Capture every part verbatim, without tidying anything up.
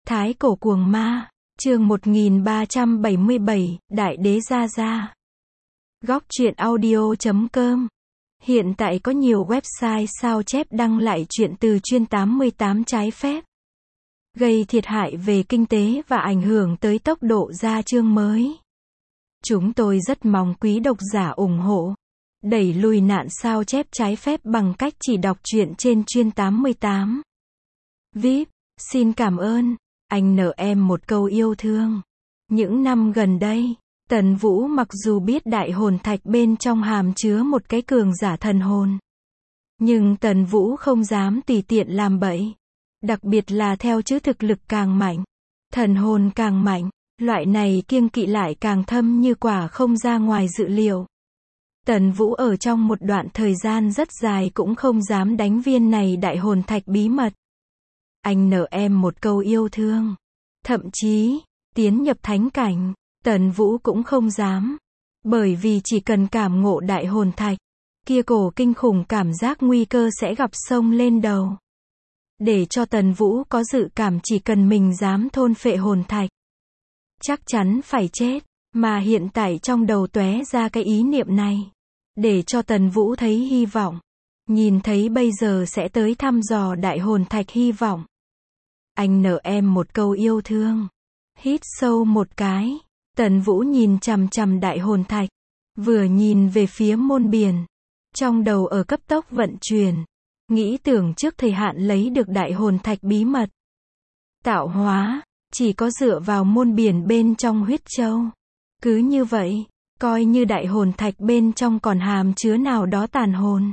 Thái cổ cuồng ma, chương một nghìn ba trăm bảy mươi bảy, Đại đế Gia Gia. Góc truyện audio chấm com. Hiện tại có nhiều website sao chép đăng lại truyện từ chuyên tám mươi tám trái phép, gây thiệt hại về kinh tế và ảnh hưởng tới tốc độ ra chương mới. Chúng tôi rất mong quý độc giả ủng hộ, đẩy lùi nạn sao chép trái phép bằng cách chỉ đọc truyện trên chuyên tám mươi tám. vê i pê, xin cảm ơn, anh nợ em một câu yêu thương. Những năm gần đây, Tần Vũ mặc dù biết đại hồn thạch bên trong hàm chứa một cái cường giả thần hồn, nhưng Tần Vũ không dám tùy tiện làm bậy. Đặc biệt là theo chữ thực lực càng mạnh, thần hồn càng mạnh, loại này kiêng kỵ lại càng thâm như quả không ra ngoài dự liệu. Tần Vũ ở trong một đoạn thời gian rất dài cũng không dám đánh viên này đại hồn thạch bí mật. Anh nợ em một câu yêu thương. Thậm chí, tiến nhập thánh cảnh, Tần Vũ cũng không dám. Bởi vì chỉ cần cảm ngộ đại hồn thạch, kia cổ kinh khủng cảm giác nguy cơ sẽ gặp sông lên đầu. Để cho Tần Vũ có dự cảm chỉ cần mình dám thôn phệ hồn thạch, chắc chắn phải chết. Mà hiện tại trong đầu tóe ra cái ý niệm này, để cho Tần Vũ thấy hy vọng. Nhìn thấy bây giờ sẽ tới thăm dò đại hồn thạch hy vọng. Anh nợ em một câu yêu thương. Hít sâu một cái, Tần Vũ nhìn chằm chằm đại hồn thạch, vừa nhìn về phía môn biển, trong đầu ở cấp tốc vận chuyển, nghĩ tưởng trước thời hạn lấy được đại hồn thạch bí mật. Tạo hóa, chỉ có dựa vào môn biển bên trong huyết châu. Cứ như vậy, coi như đại hồn thạch bên trong còn hàm chứa nào đó tàn hồn.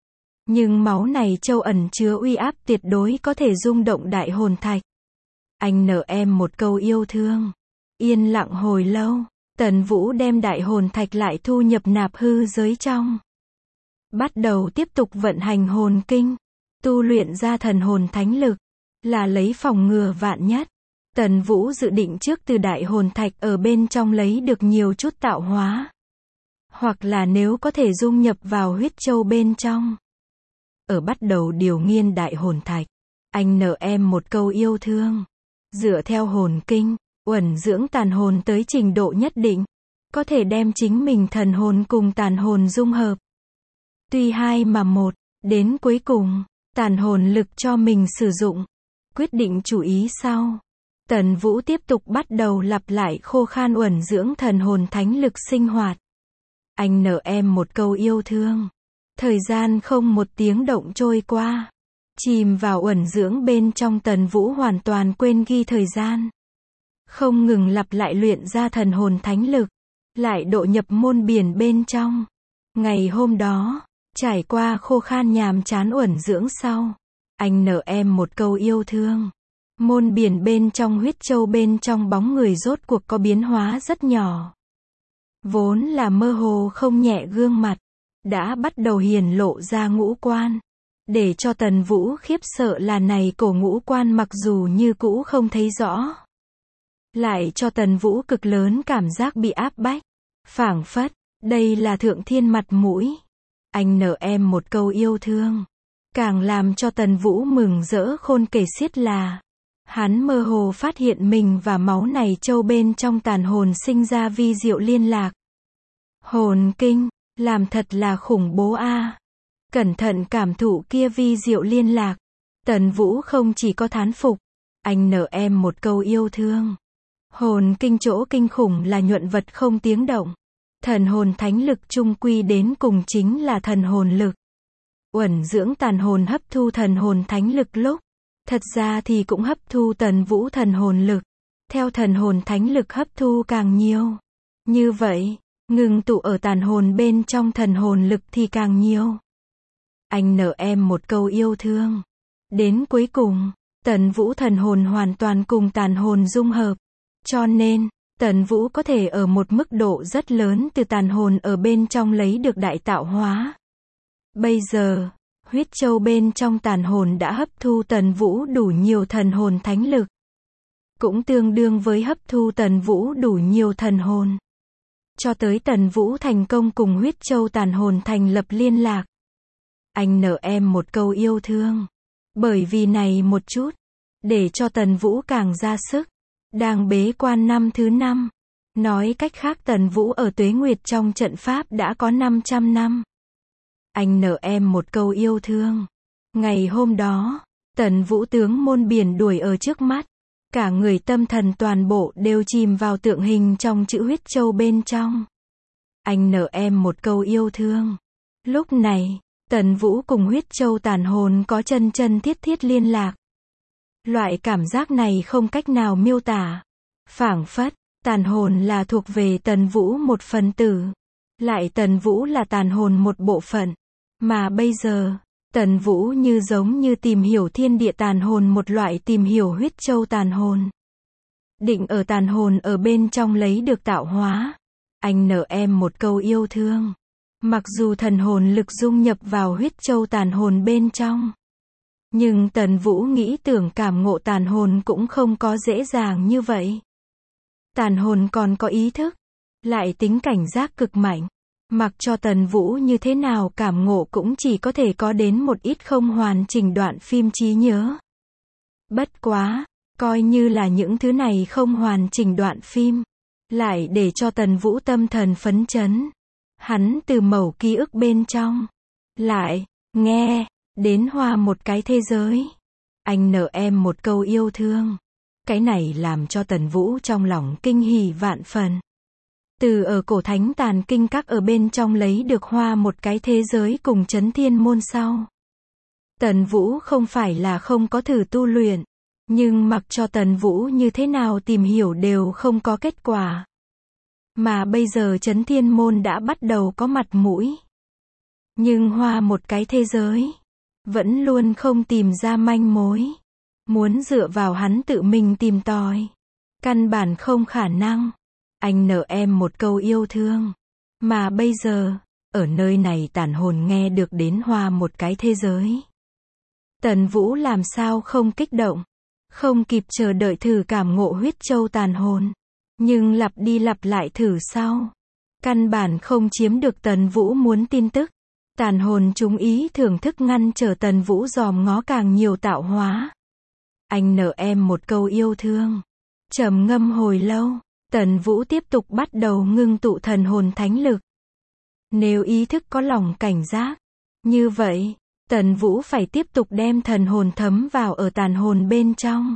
Nhưng máu này châu ẩn chứa uy áp tuyệt đối có thể rung động đại hồn thạch. Anh nợ em một câu yêu thương. Yên lặng hồi lâu, Tần Vũ đem đại hồn thạch lại thu nhập nạp hư giới trong. Bắt đầu tiếp tục vận hành hồn kinh, tu luyện ra thần hồn thánh lực, là lấy phòng ngừa vạn nhất. Tần Vũ dự định trước từ đại hồn thạch ở bên trong lấy được nhiều chút tạo hóa. Hoặc là nếu có thể dung nhập vào huyết châu bên trong. Ở bắt đầu điều nghiên đại hồn thạch, anh nợ em một câu yêu thương. Dựa theo hồn kinh, uẩn dưỡng tàn hồn tới trình độ nhất định, có thể đem chính mình thần hồn cùng tàn hồn dung hợp. Tuy hai mà một, đến cuối cùng, tàn hồn lực cho mình sử dụng. Quyết định chủ ý sau, Tần Vũ tiếp tục bắt đầu lặp lại khô khan uẩn dưỡng thần hồn thánh lực sinh hoạt. Anh nợ em một câu yêu thương. Thời gian không một tiếng động trôi qua. Chìm vào uẩn dưỡng bên trong, Tần Vũ hoàn toàn quên ghi thời gian. Không ngừng lặp lại luyện ra thần hồn thánh lực. Lại độ nhập môn biển bên trong. Ngày hôm đó, trải qua khô khan nhàm chán uẩn dưỡng sau, anh nợ em một câu yêu thương. Môn biển bên trong huyết châu bên trong bóng người rốt cuộc có biến hóa rất nhỏ. Vốn là mơ hồ không nhẹ gương mặt, đã bắt đầu hiển lộ ra ngũ quan. Để cho Tần Vũ khiếp sợ là này cổ ngũ quan mặc dù như cũ không thấy rõ, lại cho Tần Vũ cực lớn cảm giác bị áp bách. Phảng phất, đây là thượng thiên mặt mũi. Anh nợ em một câu yêu thương. Càng làm cho Tần Vũ mừng rỡ khôn kể xiết là, hắn mơ hồ phát hiện mình và máu này châu bên trong tàn hồn sinh ra vi diệu liên lạc. Hồn kinh, làm thật là khủng bố a. À. Cẩn thận cảm thụ kia vi diệu liên lạc, Tần Vũ không chỉ có thán phục, anh nợ em một câu yêu thương. Hồn kinh chỗ kinh khủng là nhuận vật không tiếng động. Thần hồn thánh lực chung quy đến cùng chính là thần hồn lực. Uẩn dưỡng tàn hồn hấp thu thần hồn thánh lực lúc, thật ra thì cũng hấp thu Tần Vũ thần hồn lực. Theo thần hồn thánh lực hấp thu càng nhiều, như vậy, ngừng tụ ở tàn hồn bên trong thần hồn lực thì càng nhiều. Anh nợ em một câu yêu thương. Đến cuối cùng, Tần Vũ thần hồn hoàn toàn cùng tàn hồn dung hợp. Cho nên, Tần Vũ có thể ở một mức độ rất lớn từ tàn hồn ở bên trong lấy được đại tạo hóa. Bây giờ, huyết châu bên trong tàn hồn đã hấp thu Tần Vũ đủ nhiều thần hồn thánh lực. Cũng tương đương với hấp thu Tần Vũ đủ nhiều thần hồn. Cho tới Tần Vũ thành công cùng huyết châu tàn hồn thành lập liên lạc. Anh nợ em một câu yêu thương. Bởi vì này một chút, để cho Tần Vũ càng ra sức. Đang bế quan năm thứ năm. Nói cách khác Tần Vũ ở Tuế Nguyệt trong trận pháp đã có năm trăm năm. Anh nợ em một câu yêu thương. Ngày hôm đó, Tần Vũ tướng môn biển đuổi ở trước mắt. Cả người tâm thần toàn bộ đều chìm vào tượng hình trong chữ huyết châu bên trong. Anh nợ em một câu yêu thương. Lúc này, Tần Vũ cùng huyết châu tàn hồn có chân chân thiết thiết liên lạc. Loại cảm giác này không cách nào miêu tả. Phảng phất, tàn hồn là thuộc về Tần Vũ một phần tử. Lại Tần Vũ là tàn hồn một bộ phận. Mà bây giờ, Tần Vũ như giống như tìm hiểu thiên địa tàn hồn một loại tìm hiểu huyết châu tàn hồn. Định ở tàn hồn ở bên trong lấy được tạo hóa. Anh nợ em một câu yêu thương. Mặc dù thần hồn lực dung nhập vào huyết châu tàn hồn bên trong. Nhưng Tần Vũ nghĩ tưởng cảm ngộ tàn hồn cũng không có dễ dàng như vậy. Tàn hồn còn có ý thức. Lại tính cảnh giác cực mạnh. Mặc cho Tần Vũ như thế nào cảm ngộ cũng chỉ có thể có đến một ít không hoàn chỉnh đoạn phim trí nhớ. Bất quá, coi như là những thứ này không hoàn chỉnh đoạn phim. Lại để cho Tần Vũ tâm thần phấn chấn. Hắn từ mẩu ký ức bên trong. Lại, nghe, đến hoa một cái thế giới. Anh nợ em một câu yêu thương. Cái này làm cho Tần Vũ trong lòng kinh hỉ vạn phần. Từ ở cổ thánh tàn kinh các ở bên trong lấy được hoa một cái thế giới cùng chấn thiên môn sau. Tần Vũ không phải là không có thử tu luyện. Nhưng mặc cho Tần Vũ như thế nào tìm hiểu đều không có kết quả. Mà bây giờ chấn thiên môn đã bắt đầu có mặt mũi. Nhưng hoa một cái thế giới. Vẫn luôn không tìm ra manh mối. Muốn dựa vào hắn tự mình tìm tòi. Căn bản không khả năng. Anh nợ em một câu yêu thương. Mà bây giờ, ở nơi này tàn hồn nghe được đến hoa một cái thế giới. Tần Vũ làm sao không kích động. Không kịp chờ đợi thử cảm ngộ huyết châu tàn hồn. Nhưng lặp đi lặp lại thử sau. Căn bản không chiếm được Tần Vũ muốn tin tức. Tàn hồn chúng ý thưởng thức ngăn trở Tần Vũ dòm ngó càng nhiều tạo hóa. Anh nợ em một câu yêu thương. Trầm ngâm hồi lâu. Tần Vũ tiếp tục bắt đầu ngưng tụ thần hồn thánh lực. Nếu ý thức có lòng cảnh giác. Như vậy, Tần Vũ phải tiếp tục đem thần hồn thấm vào ở tàn hồn bên trong.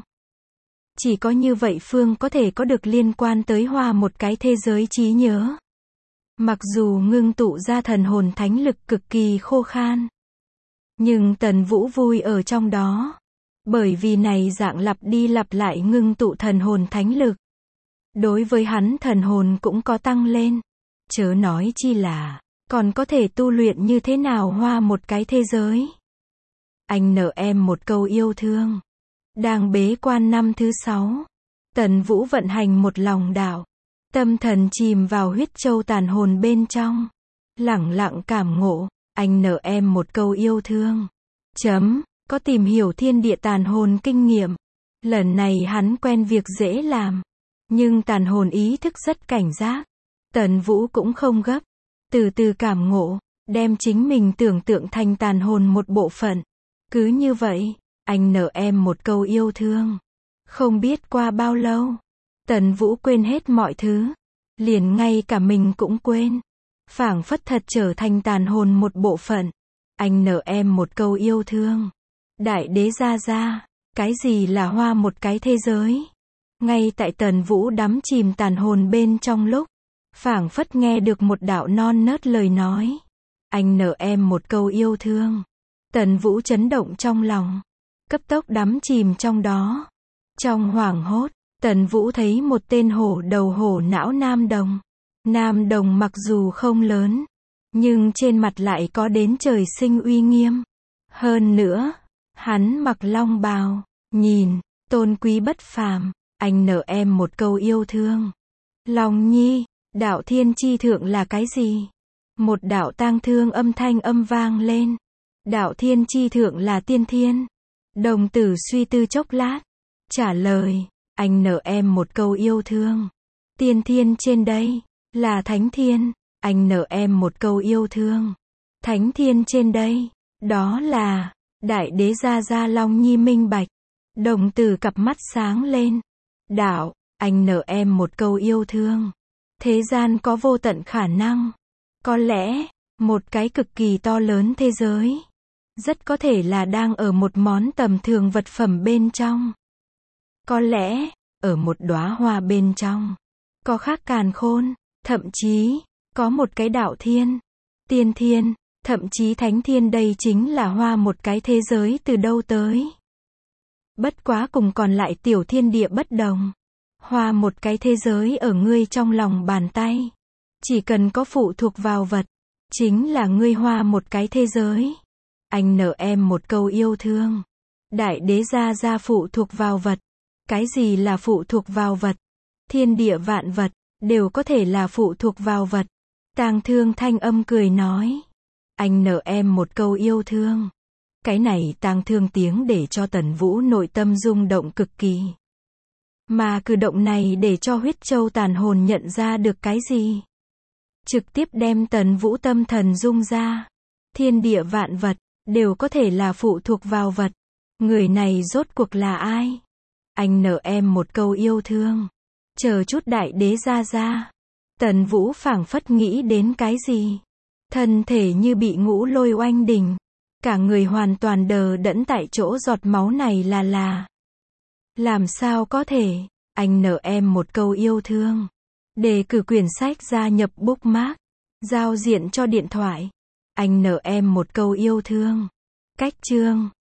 Chỉ có như vậy Phương có thể có được liên quan tới hoa một cái thế giới trí nhớ. Mặc dù ngưng tụ ra thần hồn thánh lực cực kỳ khô khan. Nhưng Tần Vũ vui ở trong đó. Bởi vì này dạng lặp đi lặp lại ngưng tụ thần hồn thánh lực. Đối với hắn thần hồn cũng có tăng lên. Chớ nói chi là, còn có thể tu luyện như thế nào hoa một cái thế giới. Anh nợ em một câu yêu thương. Đang bế quan năm thứ sáu. Tần Vũ vận hành một lòng đạo. Tâm thần chìm vào huyết châu tàn hồn bên trong. Lẳng lặng cảm ngộ. Anh nợ em một câu yêu thương. Chấm, có tìm hiểu thiên địa tàn hồn kinh nghiệm. Lần này hắn quen việc dễ làm. Nhưng tàn hồn ý thức rất cảnh giác. Tần Vũ cũng không gấp. Từ từ cảm ngộ. Đem chính mình tưởng tượng thành tàn hồn một bộ phận. Cứ như vậy, anh nợ em một câu yêu thương. Không biết qua bao lâu. Tần Vũ quên hết mọi thứ. Liền ngay cả mình cũng quên. Phảng phất thật trở thành tàn hồn một bộ phận. Anh nợ em một câu yêu thương. Đại đế gia gia. Cái gì là hoa một cái thế giới? Ngay tại Tần Vũ đắm chìm tàn hồn bên trong lúc. Phảng phất nghe được một đạo non nớt lời nói. Anh nợ em một câu yêu thương. Tần Vũ chấn động trong lòng. Cấp tốc đắm chìm trong đó. Trong hoảng hốt, Tần Vũ thấy một tên hổ đầu hổ não nam đồng. Nam đồng mặc dù không lớn, nhưng trên mặt lại có đến trời sinh uy nghiêm. Hơn nữa, hắn mặc long bào, nhìn, tôn quý bất phàm. Anh nợ em một câu yêu thương. Long nhi, đạo thiên chi thượng là cái gì? Một đạo tang thương âm thanh âm vang lên. Đạo thiên chi thượng là tiên thiên. Đồng tử suy tư chốc lát. Trả lời, anh nợ em một câu yêu thương. Tiên thiên trên đây, là thánh thiên. Anh nợ em một câu yêu thương. Thánh thiên trên đây, đó là, đại đế gia gia Long nhi minh bạch. Đồng tử cặp mắt sáng lên. Đạo, anh nợ em một câu yêu thương. Thế gian có vô tận khả năng. Có lẽ, một cái cực kỳ to lớn thế giới, rất có thể là đang ở một món tầm thường vật phẩm bên trong. Có lẽ, ở một đóa hoa bên trong, có khác càn khôn, thậm chí, có một cái đạo thiên, tiên thiên, thậm chí thánh thiên, đây chính là hoa một cái thế giới từ đâu tới. Bất quá cùng còn lại tiểu thiên địa bất đồng. Hoa một cái thế giới ở ngươi trong lòng bàn tay. Chỉ cần có phụ thuộc vào vật, chính là ngươi hoa một cái thế giới. Anh nợ em một câu yêu thương. Đại đế gia gia phụ thuộc vào vật. Cái gì là phụ thuộc vào vật? Thiên địa vạn vật, đều có thể là phụ thuộc vào vật. Tang Thương thanh âm cười nói. Anh nợ em một câu yêu thương. Cái này Tang Thương tiếng để cho Tần Vũ nội tâm rung động cực kỳ. Mà cử động này để cho huyết châu tàn hồn nhận ra được cái gì? Trực tiếp đem Tần Vũ tâm thần rung ra. Thiên địa vạn vật, đều có thể là phụ thuộc vào vật. Người này rốt cuộc là ai? Anh nợ em một câu yêu thương. Chờ chút đại đế ra ra. Tần Vũ phảng phất nghĩ đến cái gì? Thân thể như bị ngũ lôi oanh đỉnh. Cả người hoàn toàn đờ đẫn tại chỗ, giọt máu này là là. Làm sao có thể? Anh nợ em một câu yêu thương. Đề cử quyển sách gia nhập bookmark. Giao diện cho điện thoại. Anh nợ em một câu yêu thương. Cách chương